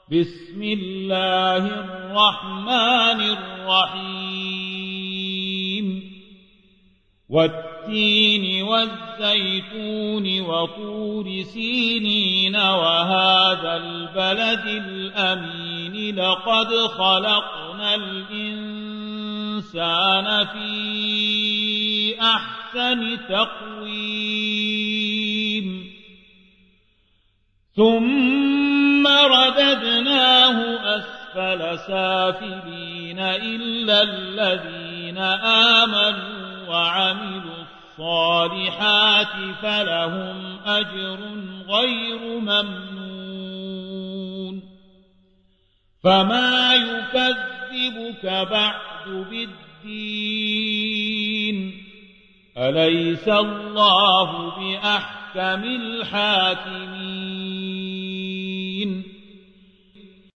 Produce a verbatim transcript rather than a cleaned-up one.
بسم الله الرحمن الرحيم والتين والزيتون وطور سينين وهذا البلد الأمين لقد خلقنا الإنسان في أحسن تقويم ثم رددناه أسفل سافلين إلا الذين آمنوا وعملوا الصالحات فلهم أجر غير ممنون فما يكذبك بعد بالدين أليس الله بأحكم الحاكمين